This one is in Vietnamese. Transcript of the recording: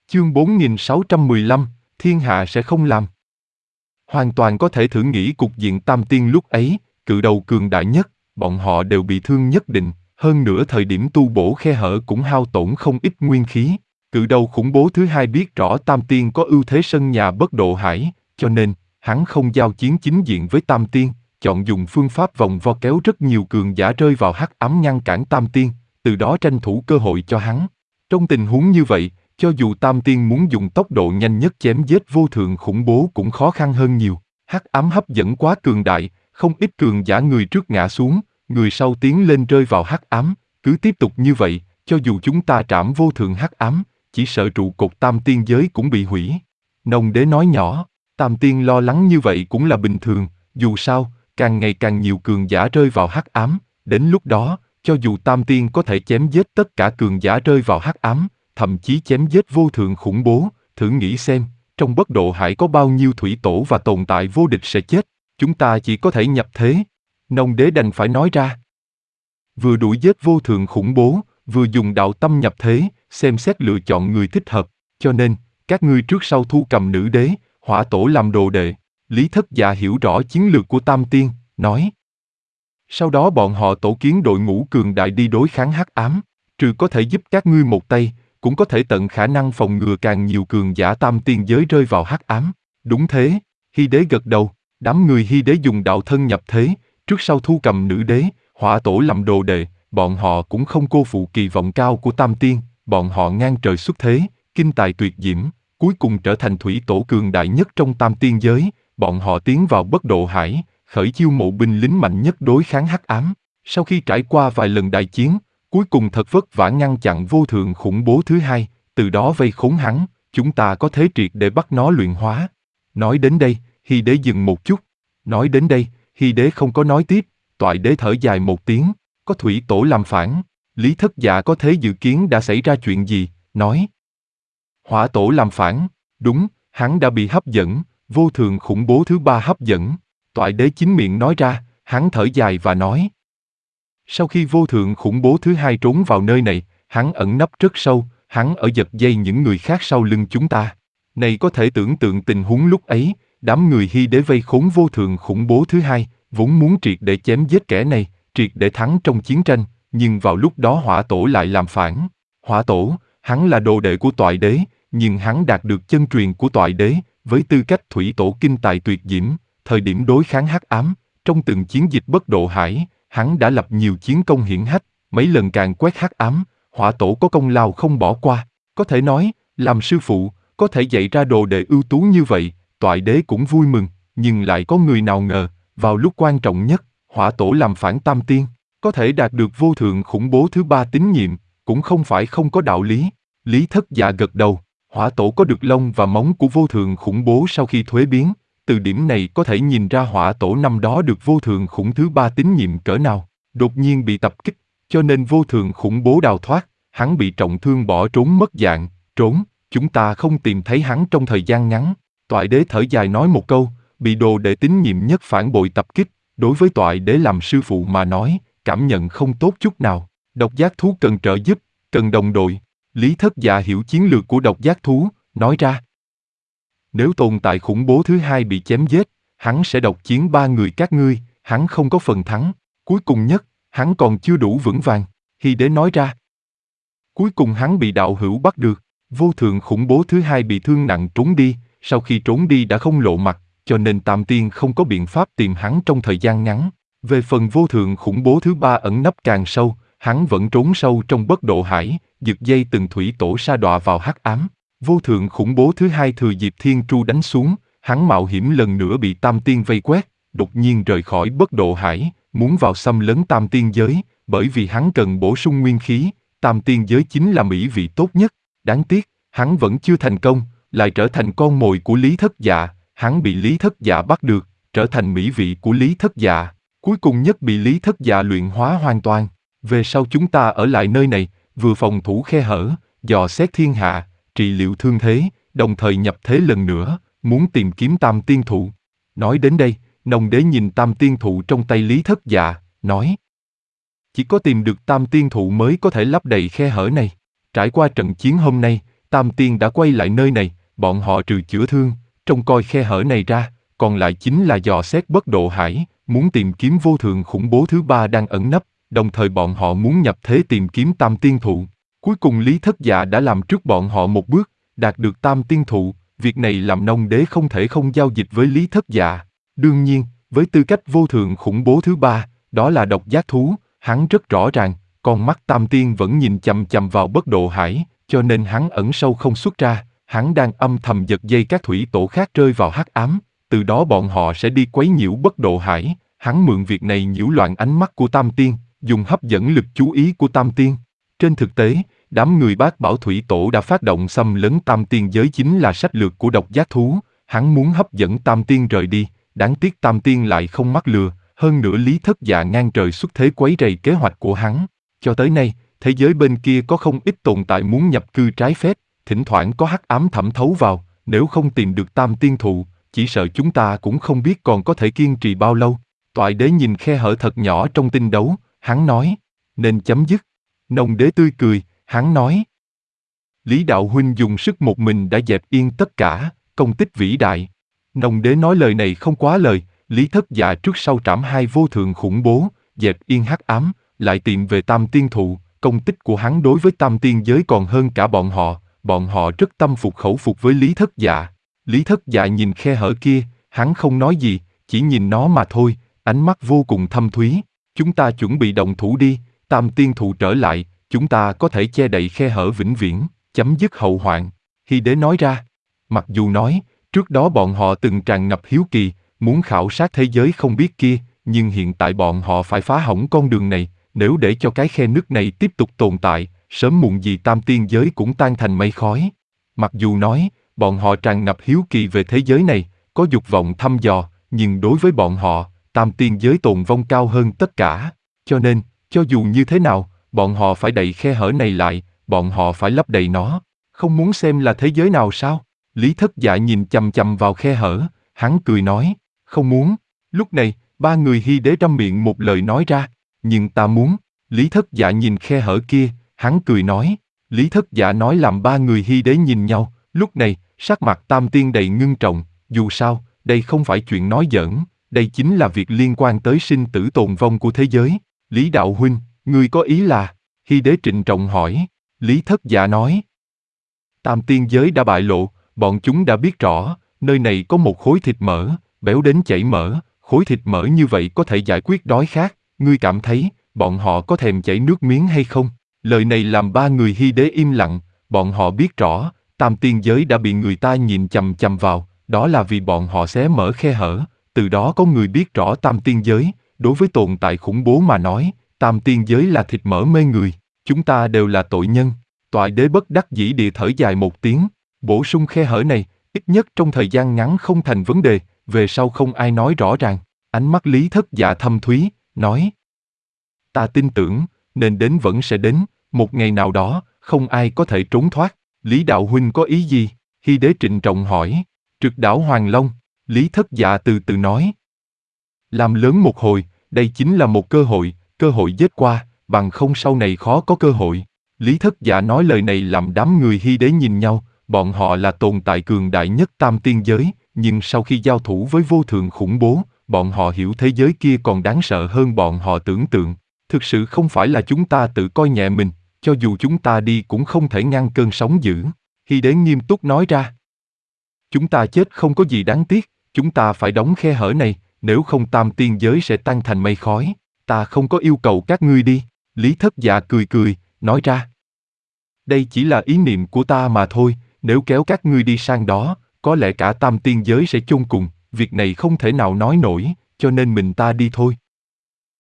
Chương 4615, thiên hạ sẽ không làm. Hoàn toàn có thể thử nghĩ cục diện Tam Tiên lúc ấy, cự đầu cường đại nhất, bọn họ đều bị thương nhất định, hơn nữa thời điểm tu bổ khe hở cũng hao tổn không ít nguyên khí. Cự đầu khủng bố thứ hai biết rõ Tam Tiên có ưu thế sân nhà bất độ hải, cho nên, hắn không giao chiến chính diện với Tam Tiên, chọn dùng phương pháp vòng vo kéo rất nhiều cường giả rơi vào hắc ám ngăn cản Tam Tiên, từ đó tranh thủ cơ hội cho hắn. Trong tình huống như vậy, cho dù Tam Tiên muốn dùng tốc độ nhanh nhất chém giết vô thượng khủng bố cũng khó khăn hơn nhiều. Hắc ám hấp dẫn quá cường đại, không ít cường giả người trước ngã xuống, người sau tiến lên rơi vào hắc ám. Cứ tiếp tục như vậy, cho dù chúng ta trảm vô thượng hắc ám, chỉ sợ trụ cột Tam Tiên giới cũng bị hủy. Nông đế nói nhỏ, Tam Tiên lo lắng như vậy cũng là bình thường, dù sao, càng ngày càng nhiều cường giả rơi vào hắc ám, đến lúc đó, cho dù Tam Tiên có thể chém giết tất cả cường giả rơi vào hắc ám, thậm chí chém giết vô thượng khủng bố, thử nghĩ xem, trong bất độ hải có bao nhiêu thủy tổ và tồn tại vô địch sẽ chết, chúng ta chỉ có thể nhập thế. Nông đế đành phải nói ra. Vừa đuổi giết vô thượng khủng bố, vừa dùng đạo tâm nhập thế, xem xét lựa chọn người thích hợp, cho nên, các ngươi trước sau thu cầm nữ đế, hỏa tổ làm đồ đệ. Lý Thất Dạ hiểu rõ chiến lược của Tam Tiên, nói. Sau đó bọn họ tổ kiến đội ngũ cường đại đi đối kháng hắc ám, trừ có thể giúp các ngươi một tay, cũng có thể tận khả năng phòng ngừa càng nhiều cường giả Tam Tiên giới rơi vào hắc ám. Đúng thế, Hy Đế gật đầu, đám người Hy Đế dùng đạo thân nhập thế, trước sau thu cầm nữ đế, hỏa tổ làm đồ đệ, bọn họ cũng không cô phụ kỳ vọng cao của Tam Tiên, bọn họ ngang trời xuất thế, kinh tài tuyệt diễm, cuối cùng trở thành thủy tổ cường đại nhất trong Tam Tiên giới, bọn họ tiến vào bất độ hải, khởi chiêu mộ binh lính mạnh nhất đối kháng hắc ám. Sau khi trải qua vài lần đại chiến, cuối cùng thật vất vả ngăn chặn vô thượng khủng bố thứ hai, từ đó vây khốn hắn, chúng ta có thế triệt để bắt nó luyện hóa. Nói đến đây, Hy Đế dừng một chút. Nói đến đây, Hy Đế không có nói tiếp, Toại Đế thở dài một tiếng, có thủy tổ làm phản. Lý Thất Dạ có thế dự kiến đã xảy ra chuyện gì, nói. Hỏa tổ làm phản, đúng, hắn đã bị hấp dẫn, vô thượng khủng bố thứ ba hấp dẫn. Toại Đế chính miệng nói ra, hắn thở dài và nói. Sau khi vô thượng khủng bố thứ hai trốn vào nơi này, hắn ẩn nấp rất sâu, hắn ở giật dây những người khác sau lưng chúng ta. Này có thể tưởng tượng tình huống lúc ấy, đám người Hy Đế vây khốn vô thượng khủng bố thứ hai, vốn muốn triệt để chém giết kẻ này, triệt để thắng trong chiến tranh, nhưng vào lúc đó hỏa tổ lại làm phản. Hỏa tổ, hắn là đồ đệ của Toại Đế, nhưng hắn đạt được chân truyền của Toại Đế, với tư cách thủy tổ kinh tài tuyệt diễm, thời điểm đối kháng hắc ám, trong từng chiến dịch bất độ hải, hắn đã lập nhiều chiến công hiển hách, mấy lần càn quét hắc ám, hỏa tổ có công lao không bỏ qua. Có thể nói, làm sư phụ, có thể dạy ra đồ đệ ưu tú như vậy, Toại Đế cũng vui mừng, nhưng lại có người nào ngờ, vào lúc quan trọng nhất, hỏa tổ làm phản Tam Tiên, có thể đạt được vô thượng khủng bố thứ ba tín nhiệm, cũng không phải không có đạo lý. Lý Thất Dạ gật đầu, hỏa tổ có được lông và móng của vô thượng khủng bố sau khi thuế biến, từ điểm này có thể nhìn ra hỏa tổ năm đó được vô thượng khủng thứ ba tín nhiệm cỡ nào, đột nhiên bị tập kích, cho nên vô thượng khủng bố đào thoát, hắn bị trọng thương bỏ trốn mất dạng, trốn, chúng ta không tìm thấy hắn trong thời gian ngắn. Toại Đế thở dài nói một câu, bị đồ đệ tín nhiệm nhất phản bội tập kích, đối với Toại Đế làm sư phụ mà nói, cảm nhận không tốt chút nào. Độc giác thú cần trợ giúp, cần đồng đội. Lý Thất Dạ hiểu chiến lược của độc giác thú, nói ra. Nếu tồn tại khủng bố thứ hai bị chém giết, hắn sẽ độc chiến ba người các ngươi, hắn không có phần thắng. Cuối cùng nhất, hắn còn chưa đủ vững vàng. Hy Đế nói ra. Cuối cùng hắn bị đạo hữu bắt được, vô thượng khủng bố thứ hai bị thương nặng trốn đi, sau khi trốn đi đã không lộ mặt, cho nên Tam Tiên không có biện pháp tìm hắn trong thời gian ngắn. Về phần vô thượng khủng bố thứ ba ẩn nấp càng sâu, hắn vẫn trốn sâu trong bất độ hải, giật dây từng thủy tổ sa đọa vào hắc ám. Vô thượng khủng bố thứ hai thừa dịp thiên tru đánh xuống, hắn mạo hiểm lần nữa bị Tam Tiên vây quét, đột nhiên rời khỏi bất độ hải, muốn vào xâm lấn Tam Tiên giới, bởi vì hắn cần bổ sung nguyên khí, Tam Tiên giới chính là mỹ vị tốt nhất. Đáng tiếc, hắn vẫn chưa thành công, lại trở thành con mồi của Lý Thất Dạ, hắn bị Lý Thất Dạ bắt được, trở thành mỹ vị của Lý Thất Dạ, cuối cùng nhất bị Lý Thất Dạ luyện hóa hoàn toàn. Về sau chúng ta ở lại nơi này, vừa phòng thủ khe hở, dò xét thiên hạ, trị liệu thương thế, đồng thời nhập thế lần nữa, muốn tìm kiếm Tam Tiên thụ. Nói đến đây, Nông Đế nhìn Tam Tiên thụ trong tay Lý Thất Dạ, nói. Chỉ có tìm được Tam Tiên thụ mới có thể lấp đầy khe hở này. Trải qua trận chiến hôm nay, Tam tiên đã quay lại nơi này, bọn họ trừ chữa thương, trông coi khe hở này ra, còn lại chính là dò xét bất độ hải, muốn tìm kiếm vô thượng khủng bố thứ ba đang ẩn nấp, đồng thời bọn họ muốn nhập thế tìm kiếm tam tiên thụ. Cuối cùng Lý Thất Dạ đã làm trước bọn họ một bước, đạt được tam tiên thụ, việc này làm Nông Đế không thể không giao dịch với Lý Thất Dạ. Đương nhiên, với tư cách vô thượng khủng bố thứ ba, đó là độc giác thú, hắn rất rõ ràng, con mắt tam tiên vẫn nhìn chằm chằm vào bất độ hải, cho nên hắn ẩn sâu không xuất ra, hắn đang âm thầm giật dây các thủy tổ khác rơi vào hắc ám, từ đó bọn họ sẽ đi quấy nhiễu bất độ hải, hắn mượn việc này nhiễu loạn ánh mắt của tam tiên, dùng hấp dẫn lực chú ý của tam tiên. Trên thực tế, đám người Bát Bảo Thủy Tổ đã phát động xâm lấn tam tiên giới chính là sách lược của độc giác thú, hắn muốn hấp dẫn tam tiên rời đi, đáng tiếc tam tiên lại không mắc lừa, hơn nữa Lý Thất Dạ ngang trời xuất thế quấy rầy kế hoạch của hắn. Cho tới nay, thế giới bên kia có không ít tồn tại muốn nhập cư trái phép, thỉnh thoảng có hắc ám thẩm thấu vào, nếu không tìm được tam tiên thụ, chỉ sợ chúng ta cũng không biết còn có thể kiên trì bao lâu. Toại đế nhìn khe hở thật nhỏ trong tinh đấu, hắn nói, nên chấm dứt. Nông đế tươi cười, hắn nói, Lý đạo huynh dùng sức một mình đã dẹp yên tất cả, công tích vĩ đại. Nông đế nói lời này không quá lời, Lý Thất Dạ trước sau trảm hai vô thượng khủng bố, dẹp yên hắc ám, lại tìm về tam tiên thụ, công tích của hắn đối với tam tiên giới còn hơn cả bọn họ rất tâm phục khẩu phục với Lý Thất Dạ. Lý Thất Dạ nhìn khe hở kia, hắn không nói gì, chỉ nhìn nó mà thôi, ánh mắt vô cùng thâm thúy. Chúng ta chuẩn bị động thủ đi, tam tiên thụ trở lại, chúng ta có thể che đậy khe hở vĩnh viễn, chấm dứt hậu hoạn. Hy đế nói ra, mặc dù nói, trước đó bọn họ từng tràn ngập hiếu kỳ, muốn khảo sát thế giới không biết kia, nhưng hiện tại bọn họ phải phá hỏng con đường này, nếu để cho cái khe nứt này tiếp tục tồn tại, sớm muộn gì tam tiên giới cũng tan thành mây khói. Mặc dù nói, bọn họ tràn ngập hiếu kỳ về thế giới này, có dục vọng thăm dò, nhưng đối với bọn họ, tam tiên giới tồn vong cao hơn tất cả. Cho nên, cho dù như thế nào, bọn họ phải đậy khe hở này lại, bọn họ phải lấp đầy nó. Không muốn xem là thế giới nào sao? Lý Thất Dạ nhìn chằm chằm vào khe hở, hắn cười nói, không muốn. Lúc này, ba người Hy đế trăm miệng một lời nói ra, nhưng ta muốn. Lý Thất Dạ nhìn khe hở kia, hắn cười nói. Lý Thất Dạ nói làm ba người Hy đế nhìn nhau, lúc này, sắc mặt tam tiên đầy ngưng trọng, dù sao, đây không phải chuyện nói giỡn, đây chính là việc liên quan tới sinh tử tồn vong của thế giới. Lý đạo huynh, ngươi có ý là? Hy đế trịnh trọng hỏi. Lý Thất Dạ nói. Tam tiên giới đã bại lộ, bọn chúng đã biết rõ, nơi này có một khối thịt mỡ, béo đến chảy mỡ, khối thịt mỡ như vậy có thể giải quyết đói khát, ngươi cảm thấy, bọn họ có thèm chảy nước miếng hay không? Lời này làm ba người Hy đế im lặng, bọn họ biết rõ, tam tiên giới đã bị người ta nhìn chằm chằm vào, đó là vì bọn họ xé mở khe hở, từ đó có người biết rõ tam tiên giới, đối với tồn tại khủng bố mà nói, tam tiên giới là thịt mỡ mê người, chúng ta đều là tội nhân. Toại đế bất đắc dĩ địa thở dài một tiếng, bổ sung khe hở này, ít nhất trong thời gian ngắn không thành vấn đề, về sau không ai nói rõ ràng. Ánh mắt Lý Thất Dạ thâm thúy, nói. Ta tin tưởng, nên đến vẫn sẽ đến, một ngày nào đó, không ai có thể trốn thoát. Lý đạo huynh có ý gì? Hy đế trịnh trọng hỏi. Trực đảo Hoàng Long, Lý Thất Dạ từ từ nói. Làm lớn một hồi, đây chính là một cơ hội giết qua, bằng không sau này khó có cơ hội. Lý Thất Dạ nói lời này làm đám người Hy đế nhìn nhau, bọn họ là tồn tại cường đại nhất tam tiên giới, nhưng sau khi giao thủ với vô thượng khủng bố, bọn họ hiểu thế giới kia còn đáng sợ hơn bọn họ tưởng tượng. Thực sự không phải là chúng ta tự coi nhẹ mình, cho dù chúng ta đi cũng không thể ngăn cơn sóng dữ. Hy đế nghiêm túc nói ra. Chúng ta chết không có gì đáng tiếc, chúng ta phải đóng khe hở này, nếu không tam tiên giới sẽ tan thành mây khói. Ta không có yêu cầu các ngươi đi. Lý Thất Dạ cười cười, nói ra. Đây chỉ là ý niệm của ta mà thôi, nếu kéo các ngươi đi sang đó, có lẽ cả tam tiên giới sẽ chôn cùng, việc này không thể nào nói nổi, cho nên mình ta đi thôi.